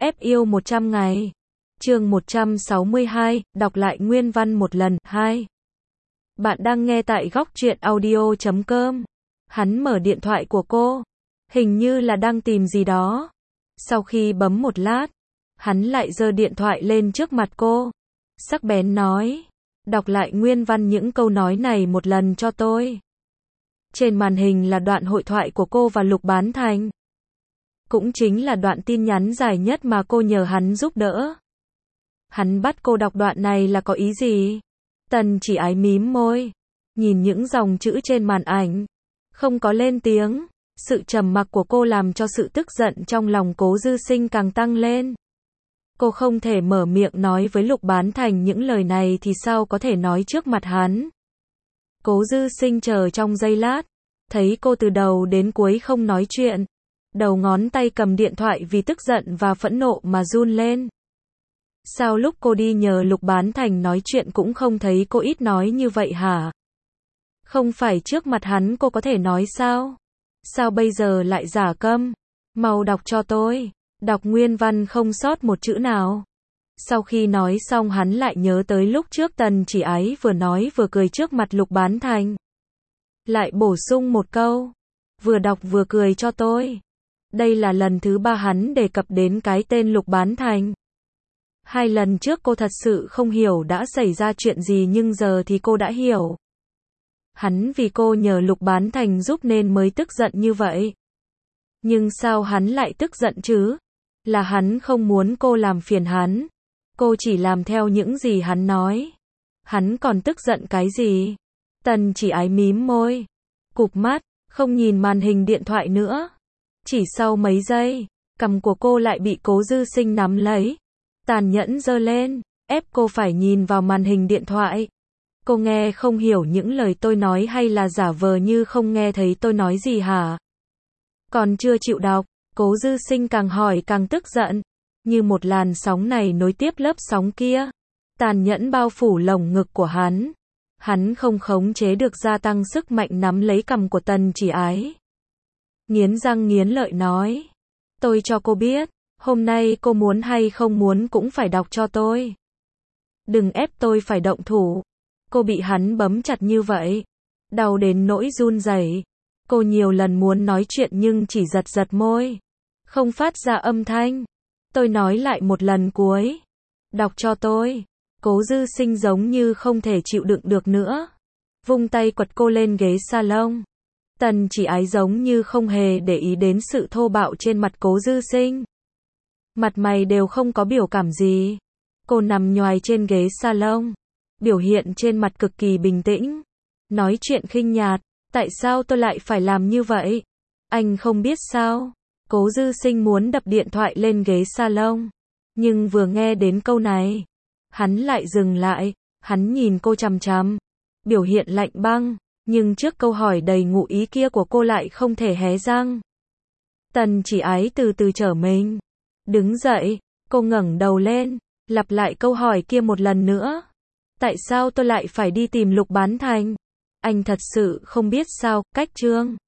Ép yêu 100 ngày. Chương 162, đọc lại nguyên văn một lần. 2. Bạn đang nghe tại góc truyện audio.com. Hắn mở điện thoại của cô, hình như là đang tìm gì đó. Sau khi bấm một lát, hắn lại giơ điện thoại lên trước mặt cô, sắc bén nói, đọc lại nguyên văn những câu nói này một lần cho tôi. Trên màn hình là đoạn hội thoại của cô và Lục Bán Thành. Cũng chính là đoạn tin nhắn dài nhất mà cô nhờ hắn giúp đỡ. Hắn bắt cô đọc đoạn này là có ý gì? Tần Chỉ Ái mím môi, nhìn những dòng chữ trên màn ảnh, không có lên tiếng. Sự trầm mặc của cô làm cho sự tức giận trong lòng Cố Dư Sinh càng tăng lên. Cô không thể mở miệng nói với Lục Bán Thành những lời này thì sao có thể nói trước mặt hắn. Cố Dư Sinh chờ trong giây lát, thấy cô từ đầu đến cuối không nói chuyện, đầu ngón tay cầm điện thoại vì tức giận và phẫn nộ mà run lên. Sao lúc cô đi nhờ Lục Bán Thành nói chuyện cũng không thấy cô ít nói như vậy hả? Không phải trước mặt hắn cô có thể nói sao? Sao bây giờ lại giả câm? Mau đọc cho tôi. Đọc nguyên văn không sót một chữ nào. Sau khi nói xong hắn lại nhớ tới lúc trước Tần Chỉ Ái vừa nói vừa cười trước mặt Lục Bán Thành. Lại bổ sung một câu. Vừa đọc vừa cười cho tôi. Đây là lần thứ 3 hắn đề cập đến cái tên Lục Bán Thành. 2 lần trước cô thật sự không hiểu đã xảy ra chuyện gì nhưng giờ thì cô đã hiểu. Hắn vì cô nhờ Lục Bán Thành giúp nên mới tức giận như vậy. Nhưng sao hắn lại tức giận chứ? Là hắn không muốn cô làm phiền hắn. Cô chỉ làm theo những gì hắn nói. Hắn còn tức giận cái gì? Tần Chỉ Ái mím môi, cụp mắt, không nhìn màn hình điện thoại nữa. Chỉ sau mấy giây, cằm của cô lại bị Cố Dư Sinh nắm lấy, tàn nhẫn giơ lên, ép cô phải nhìn vào màn hình điện thoại. Cô nghe không hiểu những lời tôi nói hay là giả vờ như không nghe thấy tôi nói gì hả? Còn chưa chịu đọc, Cố Dư Sinh càng hỏi càng tức giận, như một làn sóng này nối tiếp lớp sóng kia, tàn nhẫn bao phủ lồng ngực của hắn. Hắn không khống chế được gia tăng sức mạnh nắm lấy cằm của Tần Chỉ Ái. Nghiến răng nghiến lợi nói, tôi cho cô biết, hôm nay cô muốn hay không muốn cũng phải đọc cho tôi. Đừng ép tôi phải động thủ. Cô bị hắn bấm chặt như vậy, đau đến nỗi run rẩy. Cô nhiều lần muốn nói chuyện nhưng chỉ giật giật môi, không phát ra âm thanh. Tôi nói lại một lần cuối. Đọc cho tôi. Cố Dư Sinh giống như không thể chịu đựng được nữa, vung tay quật cô lên ghế salon. Tần Chỉ Ái giống như không hề để ý đến sự thô bạo trên mặt Cố Dư Sinh. Mặt mày đều không có biểu cảm gì. Cô nằm nhoài trên ghế salon, biểu hiện trên mặt cực kỳ bình tĩnh, nói chuyện khinh nhạt, tại sao tôi lại phải làm như vậy? Anh không biết sao? Cố Dư Sinh muốn đập điện thoại lên ghế salon, nhưng vừa nghe đến câu này, hắn lại dừng lại, hắn nhìn cô chằm chằm, biểu hiện lạnh băng, nhưng trước câu hỏi đầy ngụ ý kia của cô lại không thể hé răng. Tần Chỉ Ái từ từ trở mình, đứng dậy, cô ngẩng đầu lên, lặp lại câu hỏi kia một lần nữa. Tại sao tôi lại phải đi tìm Lục Bán Thành? Anh thật sự không biết sao? Cách chương